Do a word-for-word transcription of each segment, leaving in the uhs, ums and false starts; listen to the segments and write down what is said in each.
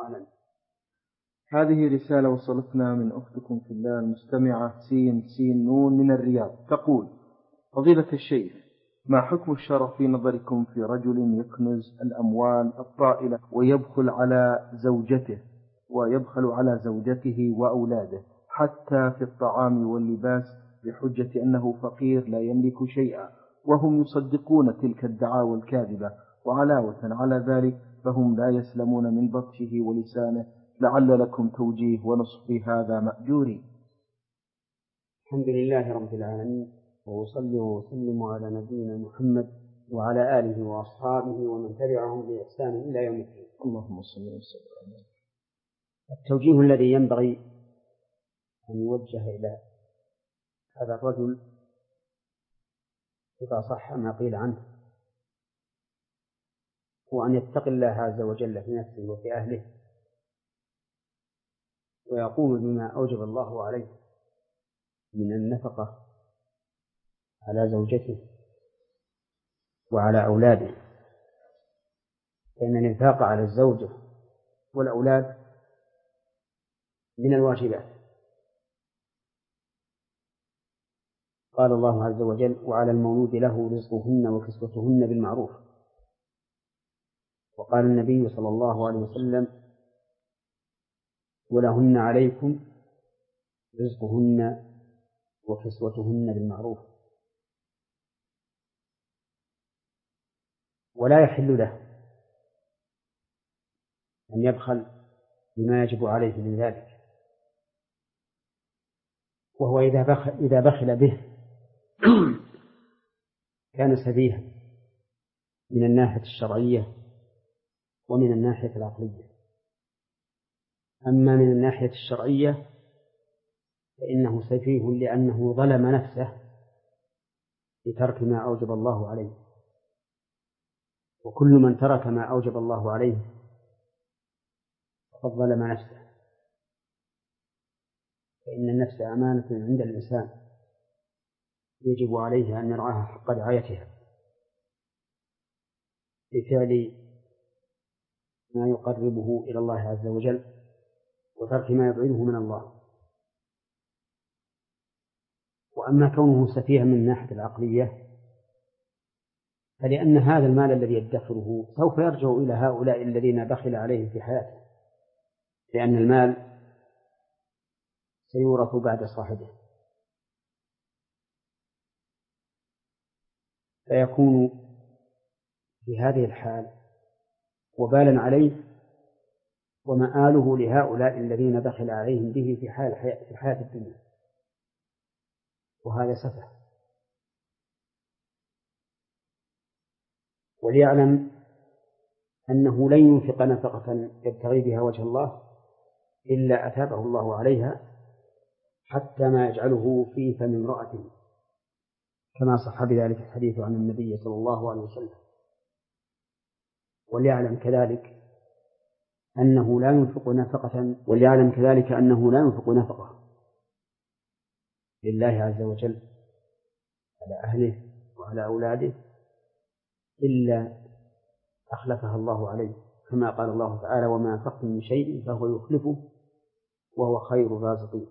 أهلا. هذه رسالة وصلتنا من أختكم في الله المستمعة سين سين نون من الرياض، تقول: فضيلة الشيخ، ما حكم الشرع في نظركم في رجل يكنز الأموال الطائلة ويبخل على زوجته ويبخل على زوجته وأولاده حتى في الطعام واللباس بحجة أنه فقير لا يملك شيئا، وهم يصدقون تلك الدعاوى الكاذبة، وعلاوة على ذلك فهم لا يسلمون من بطشه ولسانه، لعل لكم توجيه ونصح هذا مأجوري. الحمد لله رب العالمين، وأصلي وأسلم على نبينا محمد وعلى آله وأصحابه ومن تبعهم بإحسان إلى يوم الدين. اللهم صل وسلم. التوجيه الذي ينبغي أن يوجه إلى هذا الرجل إذا صح ما قيل عنه هو أن يتقي الله عز وجل في نفسه وفي أهله، ويقوم بما أوجب الله عليه من النفقة على زوجته وعلى أولاده، فإن الإنفاق على الزوجة والأولاد من الواجبات. قال الله عز وجل: وعلى المولود له رزقهن وكسوتهن بالمعروف. وقال النبي صلى الله عليه وسلم: ولهن عليكم رزقهن وكسوتهن بالمعروف. ولا يحل له أن يبخل بما يجب عليه من ذلك، وهو إذا بخل, إذا بخل به كان سفيها من الناحية الشرعية ومن الناحية العقلية. أما من الناحية الشرعية فإنه سفيه لأنه ظلم نفسه بترك ما أوجب الله عليه، وكل من ترك ما أوجب الله عليه فقد ظلم نفسه، فإن النفس أمانة عند الإنسان يجب عليه أن يرعاها حق رعايتها بفعل ما يقربه إلى الله عز وجل وترك ما يبعده من الله. وأما كونه سفيها من الناحية العقلية فلأن هذا المال الذي يدخره سوف يرجع إلى هؤلاء الذين بخل عليهم في حياته، لأن المال سيورث بعد صاحبه، فيكون في هذه الحال وبالا عليه ومآله لهؤلاء الذين بخل عليهم به في حال في الحياة الدنيا، وهذا سفه. وليعلم أنه لن ينفق نفقة يبتغي بها وجه الله إلا أثابه الله عليها حتى ما يجعله في فم امرأته، كما صح بذلك الحديث عن النبي صلى الله عليه وسلم. وليعلم كذلك أنه لا ينفق نفقة وليعلم كذلك أنه لا ينفق نفقة لله عز وجل على أهله وعلى أولاده إلا أخلفها الله عليه، كما قال الله تعالى: وما أنفقتم من شيء فهو يخلفه وهو خير الرازقين.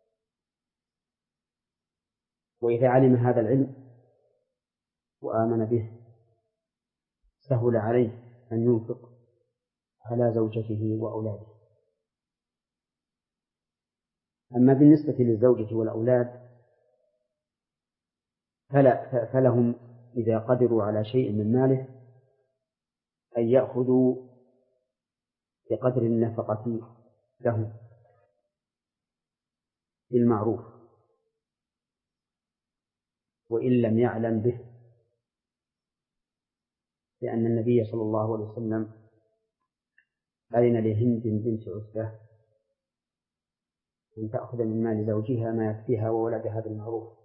وإذا علم هذا العلم وآمن به سهل عليه أن ينفق على زوجته وأولاده. أما بالنسبة للزوجة والأولاد فلا فلهم إذا قدروا على شيء من ماله أن يأخذوا بقدر النفقة لهم بالمعروف، وإن لم يعلم به، لأن النبي صلى الله عليه وسلم أذن لهند بنت عتبة أن تأخذ من مال زوجها ما يكفيها وولدها بالمعروف،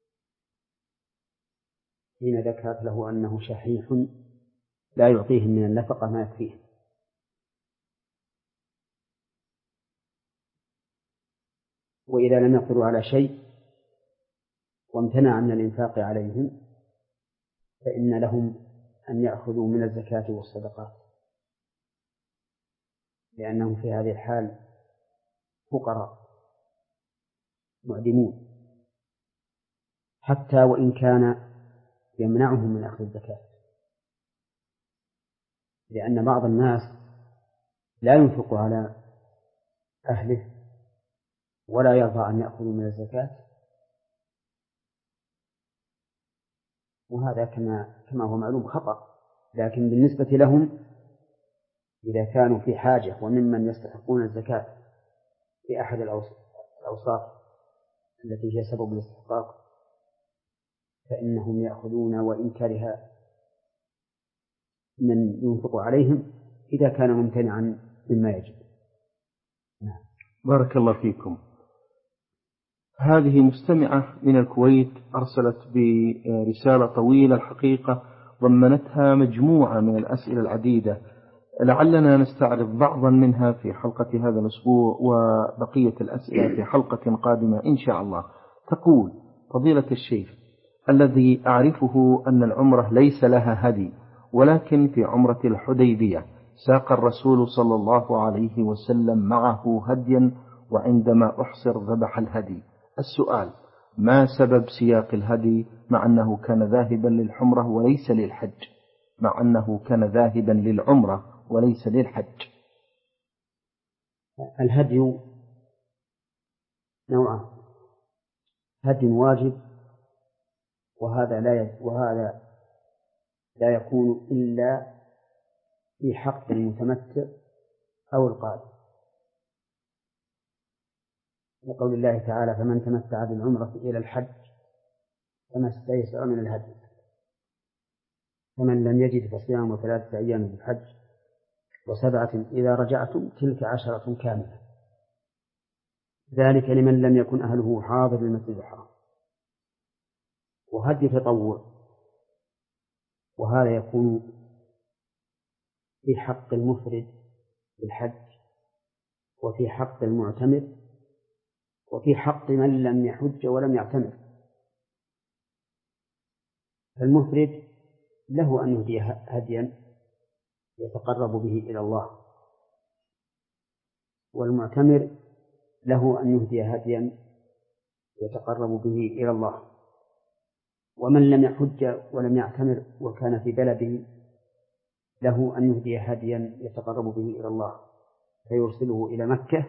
حين ذكرت له أنه شحيح لا يعطيهم من النفقة ما يكفيهم. وإذا لم يقدروا على شيء وامتنع من الإنفاق عليهم فإن لهم أن يأخذوا من الزكاة والصدقات، لأنهم في هذه الحال فقراء معدمون، حتى وإن كان يمنعهم من أخذ الزكاة، لأن بعض الناس لا ينفق على أهله ولا يرضى أن يأخذوا من الزكاة، وهذا كما كما هو معلوم خطأ. لكن بالنسبة لهم إذا كانوا في حاجة وممن يستحقون الزكاة في أحد الأوصاف التي هي سبب الاستحقاق فإنهم يأخذون وإن كره من ينفق عليهم إذا كان ممتنعا مما يجب. نعم. بارك الله فيكم. هذه مستمعة من الكويت أرسلت برسالة طويلة الحقيقة ضمنتها مجموعة من الأسئلة العديدة، لعلنا نستعرض بعضا منها في حلقة هذا الأسبوع وبقية الأسئلة في حلقة قادمة إن شاء الله. تقول: فضيلة الشيخ، الذي أعرفه أن العمرة ليس لها هدي، ولكن في عمرة الحديبية ساق الرسول صلى الله عليه وسلم معه هديا، وعندما أحصر ذبح الهدي. السؤال: ما سبب سياق الهدي مع أنه كان ذاهبا للعمرة وليس للحج مع أنه كان ذاهبا للعمرة وليس للحج؟ الهدي نوعان: هدي واجب، وهذا لا وهذا لا يكون إلا في حق المتمتع أو القارئ، لقول الله تعالى: فمن تمتع بالعمرة إلى الحج فما استيسر من الهدي، فمن لم يجد فصيام ثلاثة أيام في الحج وسبعة إذا رجعتم تلك عشرة كاملة، ذلك لمن لم يكن أهله حاضر المسجد الحرام. وهدي تطوع، وهذا يكون في حق المفرد بالحج، وفي حق المعتمر، وفي حق من لم يحج ولم يعتمر. فالمفرد له أن يهدي هديا يتقرب به إلى الله، والمعتمر له أن يهدي هديا يتقرب به إلى الله. ومن لم يحج ولم يعتمر وكان في بلده له أن يهدي هديا يتقرب به إلى الله فيرسله إلى مكة،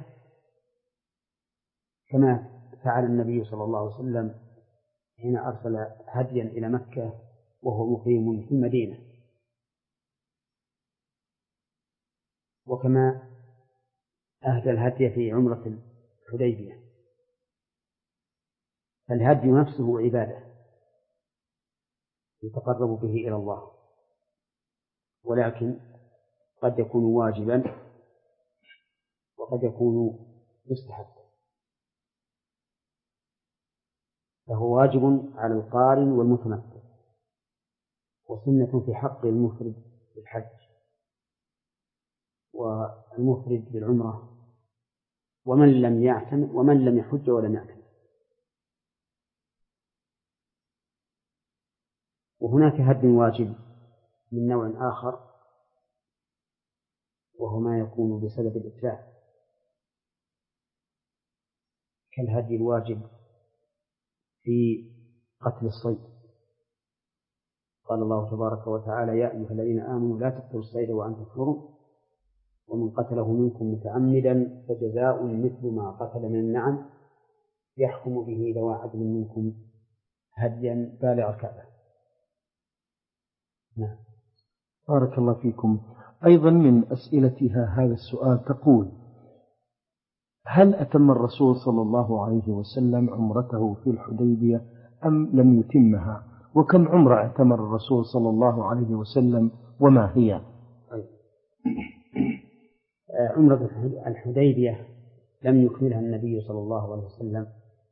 كما فعل النبي صلى الله عليه وسلم حين أرسل هديا إلى مكة وهو مقيم في المدينة. وكما أهدى الهدي في عمرة الحديبية. فالهدي نفسه عبادة يتقرب به إلى الله، ولكن قد يكون واجبا وقد يكون مستحبا، فهو واجب على القارن والمتمتع، وسنة في حق المفرد بالحج والمفرد بالعمرة، ومن لم يعتمر ومن لم يحج ولم يعتمر. وهناك هد واجب من نوع آخر، وهو ما يكون بسبب الإتلاف، كالهدي الواجب في قتل الصيد. قال الله تبارك وتعالى: يا أيها الذين آمنوا لا تقتلوا الصيد وأنتم حرم، ومن قتله منكم متعمدا فجزاء مثل ما قتل من النعم يحكم به ذوى عدل منكم هديا بالغ الكعبة. نعم. بارك الله فيكم. أيضا من أسئلتها هذا السؤال تقول: هل أتم الرسول صلى الله عليه وسلم عمرته في الحديبية أم لم يتمها؟ وكم عمرة اعتمر الرسول صلى الله عليه وسلم وما هي؟ عمرة الحديبية لم يكملها النبي صلى الله عليه وسلم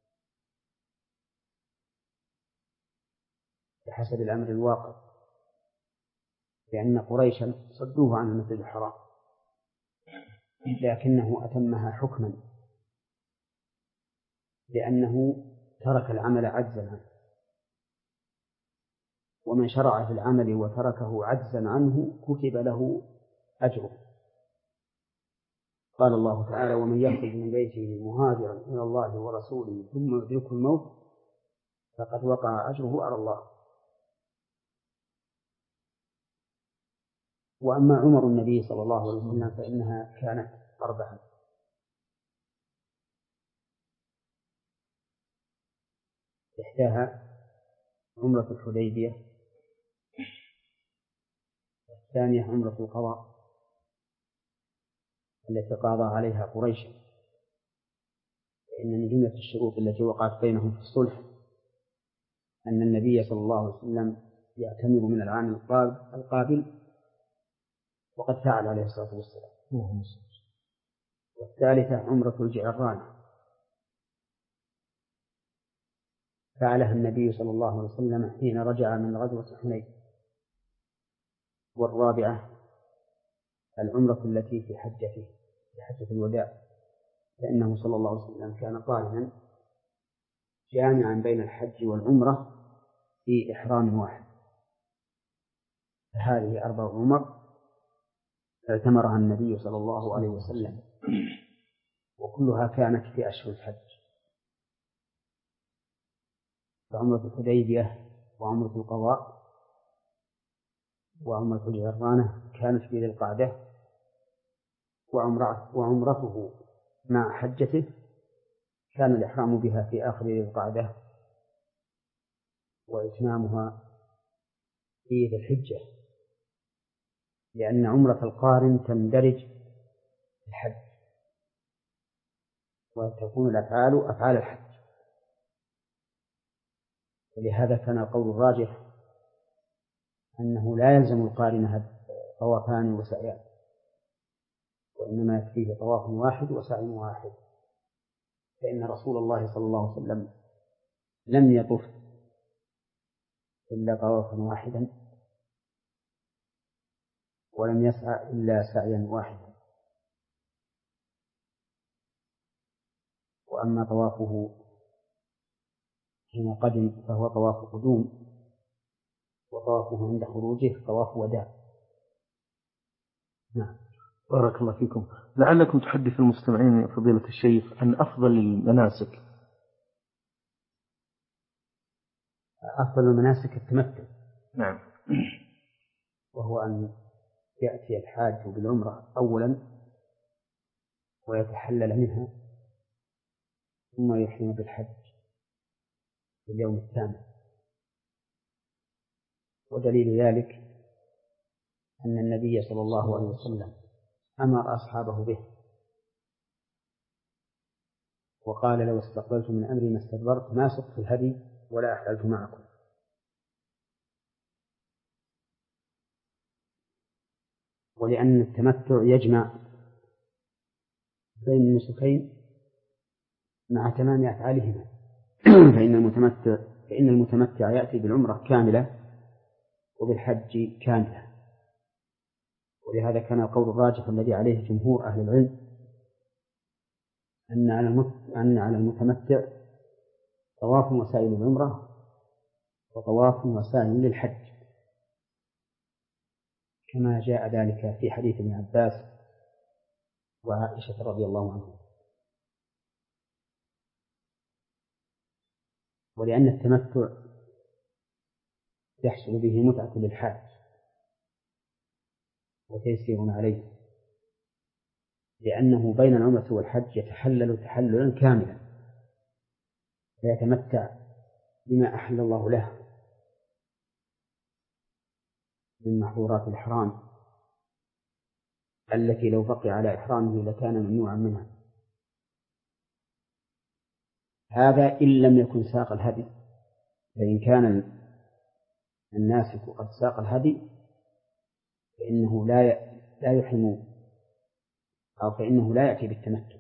بحسب الأمر الواقع، لأن قريشا صدوه عن المسجد الحرام، لكنه أتمها حكما لأنه ترك العمل عجزا عنه، ومن شرع في العمل وتركه عجزا عنه كتب له أجره. قال الله تعالى: ومن يخرج من بيته مهاجرا إلى الله ورسوله ثم يدركه الموت فقد وقع أجره على الله. وأما عمر النبي صلى الله عليه وسلم فإنها كانت أربعة: إحداها عمرة الحديبية، الثانية عمرة القضاء التي قاضى عليها قريش، فإن من جملة الشروط التي وقعت بينهم في الصلح أن النبي صلى الله عليه وسلم يعتمر من العام القابل، وقد فعل عليه الصلاة والسلام. والثالثة عمرة الجعرانة فعلها النبي صلى الله عليه وسلم حين رجع من غزوة حنين. والرابعة العمرة التي في حجته في حجة الوداع، فإنه صلى الله عليه وسلم كان قارنا جامعا بين الحج والعمرة في إحرام واحد. هذه أربع عمر اعتمرها النبي صلى الله عليه وسلم، وكلها كانت في أشهر الحج. فعمرة الحديبية وعمرة القضاء وعمرة الجعرانة كانت في ذي القعدة، وعمرته مع حجته كان الإحرام بها في آخر ذي القعدة وإتمامها في ذي الحجة، لأن عمرة القارن تندرج في الحج وتكون الأفعال أفعال الحج. ولهذا كان القول الراجح أنه لا يلزم القارن طوافان وسعيان، وإنما يكفيه طواف واحد وسعي واحد، فإن رسول الله صلى الله عليه وسلم لم يطف إلا طوافا واحدا ولم يسعى إلا سعيا واحدا. وأما طوافه حين قدم فهو طواف قدوم، وطوافه عند خروجه طواف وداع. نعم. بارك الله فيكم. لعلكم تحدث المستمعين يا فضيلة الشيخ عن أفضل المناسك. أفضل المناسك التمتع. نعم. وهو أن يأتي الحاج بالعمرة أولا ويتحلل منها ثم يحرم بالحج في اليوم الثامن. ودليل ذلك أن النبي صلى الله عليه وسلم أمر أصحابه به وقال: لو استقبلت من أمري ما استدبرت ما سقت الهدي ولا أحللت معكم. ولأن التمتع يجمع بين النسكين مع تمام أفعالهما فإن المتمتع فإن المتمتع يأتي بالعمرة كاملة وبالحج كاملة. ولهذا كان القول الراجح الذي عليه جمهور أهل العلم أن على المتمتع طواف وسعي للعمرة وطواف وسعي للحج، كما جاء ذلك في حديث ابن عباس وعائشة رضي الله عنهم. ولأن التمتع يحصل به متعة للحاج وتيسير عليه، لأنه بين العمرة والحج يتحلل تحللا كاملا فيتمتع بما أحل الله له من محظورات الإحرام التي لو بقي على إحرامه لكان ممنوعا منها. هذا إن لم يكن ساق الهدي، فإن كان الناسك قد ساق الهدي فإنه لا لا يحرم أو فإنه لا يأتي بالتمتع،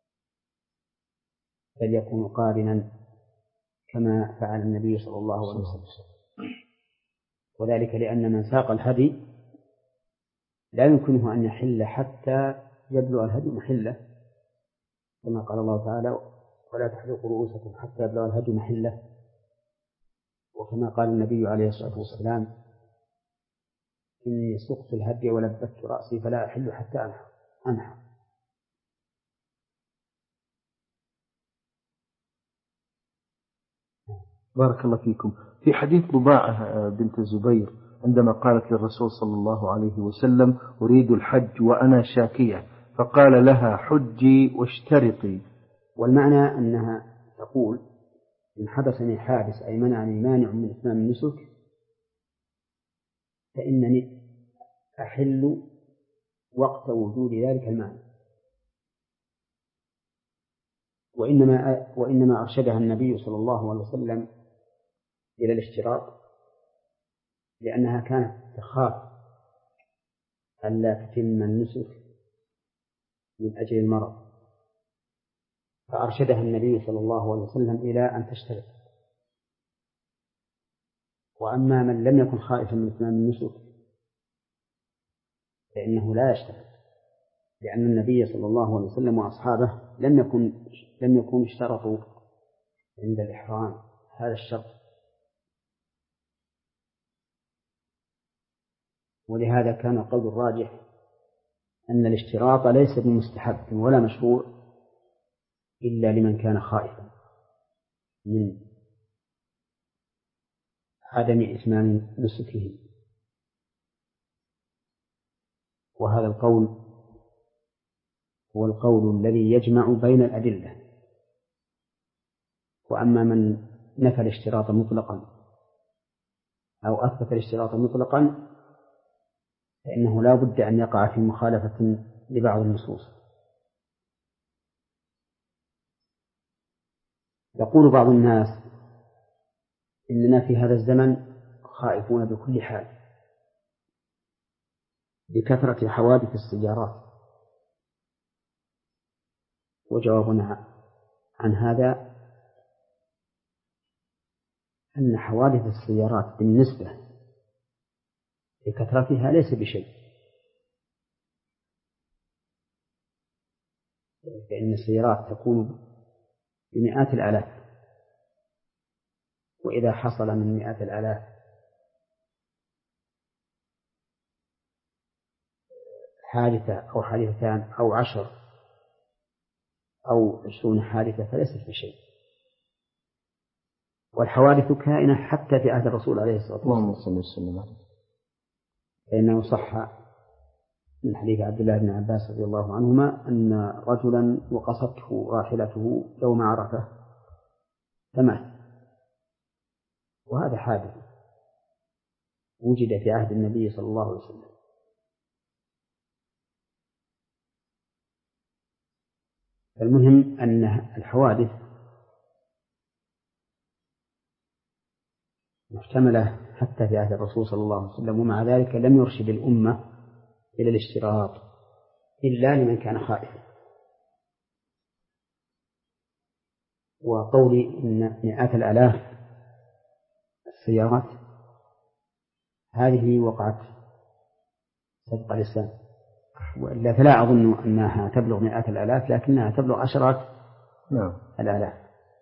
بل يكون قارنا كما فعل النبي صلى الله عليه وسلم. وذلك لأن من ساق الهدي لا يمكنه أن يحل حتى يبلغ الهدي محله، كما قال الله تعالى: ولا تحلقوا رؤوسكم حتى يبلغ الهدي محله. وكما قال النبي عليه الصلاة والسلام: إني سقت الهدي ولبت رأسي فلا أحل حتى أنحر. بارك الله فيكم. في حديث ضباعة بنت الزبير عندما قالت للرسول صلى الله عليه وسلم أريد الحج وأنا شاكية، فقال لها حجي واشترطي. والمعنى أنها تقول إن حبسني حابس أي منعني مانع من إتمام النسك فإنني أحل وقت وجود ذلك المانع. وإنما وإنما أرشدها النبي صلى الله عليه وسلم إلى الاشتراط لأنها كانت تخاف ألا تتم النسك من أجل المرض، فأرشدها النبي صلى الله عليه وسلم إلى أن تشترط. وأما من لم يكن خائفا من إتمام النسك فإنه لا يشترط، لأن النبي صلى الله عليه وسلم وأصحابه لم يكن لم يكونوا اشترطوا عند الإحرام هذا الشرط. ولهذا كان القول الراجح أن الاشتراط ليس بمستحب ولا مشروع إلا لمن كان خائفا من عدم إتمام نسكه. وهذا القول هو القول الذي يجمع بين الأدلة. وأما من نفى الاشتراط مطلقا أو أثبت الاشتراط مطلقا فإنه لا بد أن يقع في مخالفة لبعض النصوص. يقول بعض الناس إننا في هذا الزمن خائفون بكل حال بكثرة حوادث السيارات. وجوابنا عن هذا أن حوادث السيارات بالنسبة لكثرتها ليس بشيء، لأن السيارات تكون بمئات الآلاف، وإذا حصل من مئات الآلاف حادثة أو حادثتان أو عشر أو عشرون حادثة فليست بشيء. والحوادث كائنة حتى في عهد الرسول عليه الصلاة والسلام، فإنه صح من حديث عبد الله بن عباس رضي الله عنهما أن رجلا وقصته راحلته يوم عرفة فمات، وهذا حادث وجد في عهد النبي صلى الله عليه وسلم. المهم أن الحوادث محتملة حتى في عهد الرسول صلى الله عليه وسلم، ومع ذلك لم يرشد الأمة إلى الاشتراط إلا لمن كان خائفا. وقولي إن مئات الآلاف السيارات هذه وقعت سبق لسان، وإلا فلا أظن أنها تبلغ مئات الآلاف، لكنها تبلغ عشرات نعم الآلاف.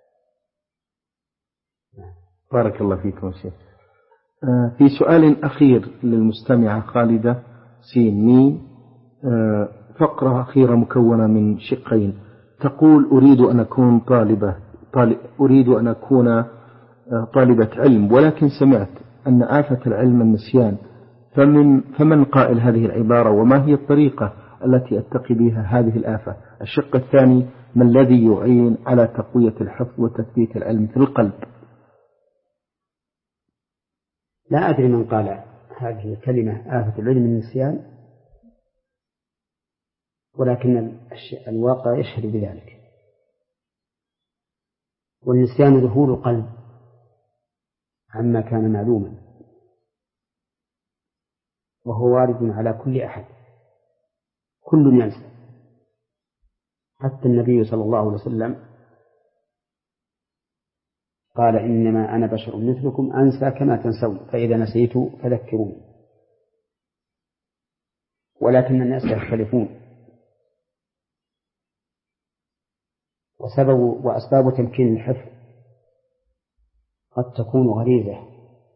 بارك الله فيكم شيخ. آه في سؤال أخير للمستمعة خالدة سين ميم، آه فقرة أخيرة مكونة من شقين. تقول أريد أن أكون طالبة طالب أريد أن أكون آه طالبة علم، ولكن سمعت أن آفة العلم النسيان، فمن فمن قائل هذه العبارة، وما هي الطريقة التي أتقي بها هذه الآفة؟ الشق الثاني، ما الذي يعين على تقوية الحفظ وتثبيت العلم في القلب؟ لا أدري من قال هذه الكلمة آفة العلم النسيان، ولكن الواقع يشهد بذلك. والنسيان ذهول القلب عما كان معلوما، وهو وارد على كل أحد، كل ينسى. حتى النبي صلى الله عليه وسلم قال إنما أنا بشر مثلكم أنسى كما تنسون، فإذا نسيت فذكروني. ولكن الناس يختلفون، وسبب وأسباب تمكين الحفظ قد تكون غريزة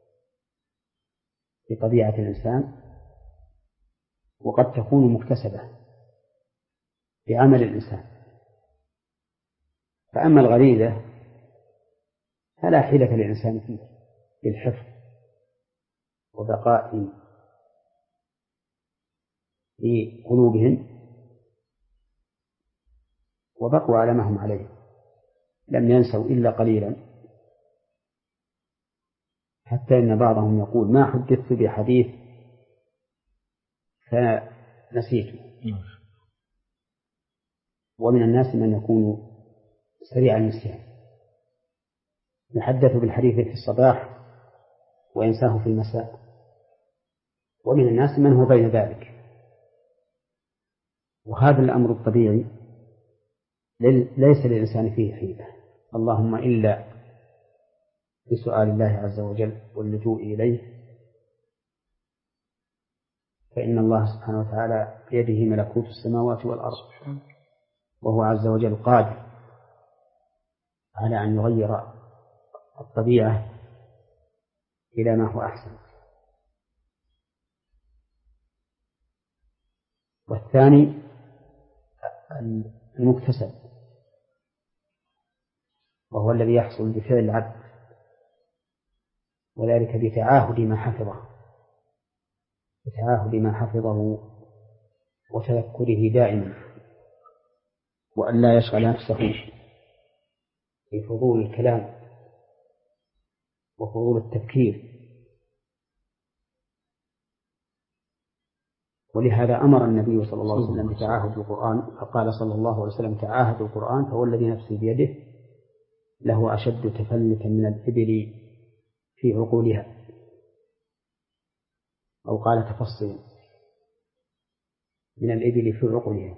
بطبيعة الإنسان، وقد تكون مكتسبة بعمل الإنسان. فأما الغريزة فلا حيلة للإنسان فيه للحفظ وبقاء في قلوبهم، وبقوا على ما هم عليه، لم ينسوا إلا قليلا، حتى إن بعضهم يقول ما حدثت بحديث فنسيته. ومن الناس من يكون سريع النسيان، يحدث بالحديث في الصباح وينساه في المساء، ومن الناس من هو بين ذلك. وهذا الأمر الطبيعي ليس للإنسان فيه حيلة، اللهم إلا بسؤال الله عز وجل واللجوء إليه، فإن الله سبحانه وتعالى بيده ملكوت السماوات والأرض، وهو عز وجل قادر على أن يغير الطبيعة إلى ما هو أحسن. والثاني المكتسب، وهو الذي يحصل بفعل العبد، وذلك بتعاهد ما حفظه بتعاهد ما حفظه وتذكره دائما، وأن لا يشغل نفسه في فضول الكلام وفضول التفكير. ولهذا أمر النبي صلى الله عليه وسلم بتعاهد القرآن، فقال صلى الله عليه وسلم تعاهد القرآن فهو الذي نفسي بيده له أشد تفلتا من الإبل في عقولها، أو قال تفصيلا من الإبل في عقولها.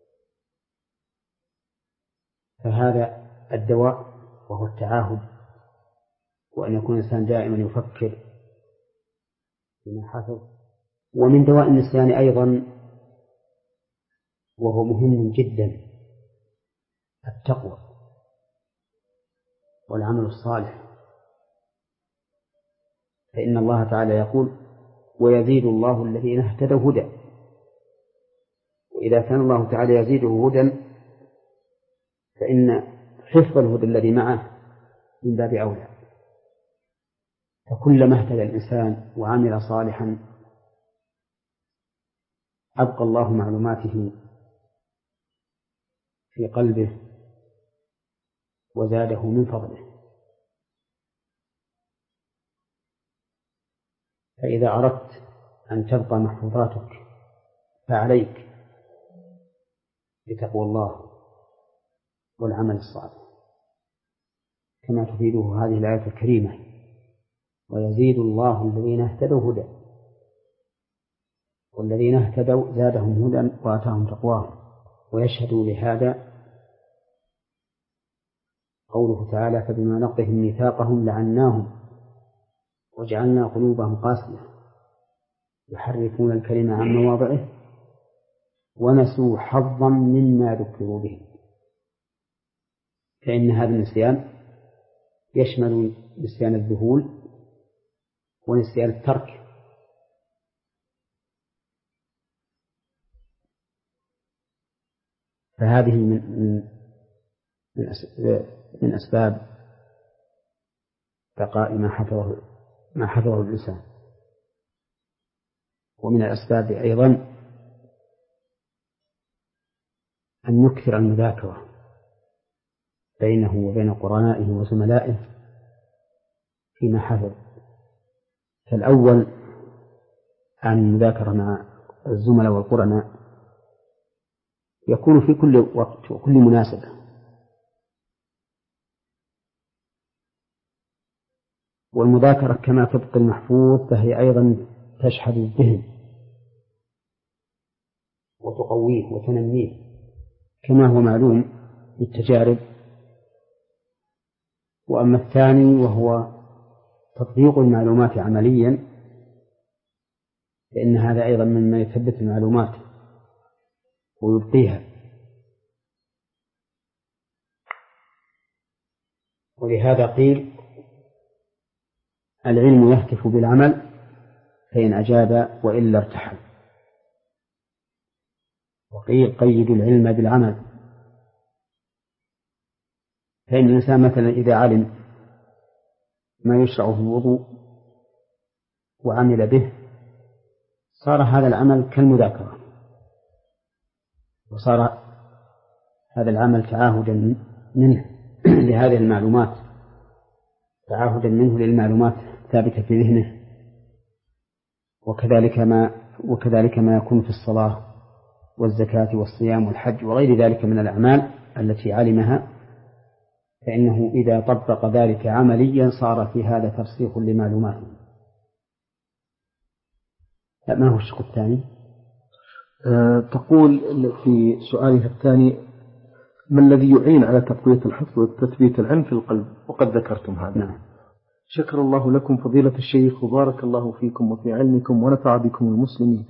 فهذا الدواء وهو التعاهد، وأن يكون الإنسان دائما يفكر فيما حفظ. ومن دواء النسيان أيضا وهو مهم جدا التقوى والعمل الصالح، فإن الله تعالى يقول ويزيد الله الذين اهتدوا هدى، وإذا كان الله تعالى يزيده هدى فإن حفظ الهدى الذي معه من باب أولى. فكلما اهتدى الإنسان وعمل صالحا أبقى الله معلوماته في قلبه وزاده من فضله. فإذا أردت أن تبقى محفوظاتك فعليك بتقوى الله والعمل الصالح، كما تفيده هذه الآية الكريمة ويزيد الله الذين اهتدوا هدى، والذين اهتدوا زادهم هدى وآتاهم تقواهم. ويشهد لهذا قوله تعالى فبما نقضهم ميثاقهم لعناهم وجعلنا قلوبهم قاسية يحرفون الكلمة عن مواضعه ونسوا حظا مما ذكروا به. فإن هذا النسيان يشمل نسيان الذهول ونسيان الترك. فهذه من من من أسباب بقاء ما حفظه ما حفظه الإنسان. ومن الأسباب أيضا أن يكثر المذاكرة بينه وبين قرنائه وزملائه فيما حفظ. فالأول عن المذاكرة مع الزملاء والقرناء يكون في كل وقت وكل مناسبة، والمذاكرة كما تبقي المحفوظ فهي أيضا تشحذ الذهن وتقويه وتنميه كما هو معلوم بالتجارب. وأما الثاني وهو تطبيق المعلومات عمليا فإن هذا أيضا مما يثبت المعلومات ويبقيها. ولهذا قيل العلم يهتف بالعمل فإن أجاب وإلا ارتحل. وقيل قيد العلم بالعمل، فإن الإنسان مثلا إذا علم ما يشرع في الوضوء وعمل به صار هذا العمل كالمذاكرة، وصار هذا العمل تعاهدا منه لهذه المعلومات، تعاهدا منه للمعلومات ثابتة في ذهنه. وكذلك ما وكذلك ما يكون في الصلاة والزكاة والصيام والحج وغير ذلك من الأعمال التي علمها، فإنه إذا طبق ذلك عمليا صار في هذا ترسيخ لمعلوماته. ما هو الشق الثاني؟ أه تقول في سؤالها الثاني: ما الذي يعين على تقوية الحفظ وتثبيت العلم في القلب؟ وقد ذكرتم هذا. نعم. شكر الله لكم فضيلة الشيخ، وبارك الله فيكم وفي علمكم ونفع بكم المسلمين.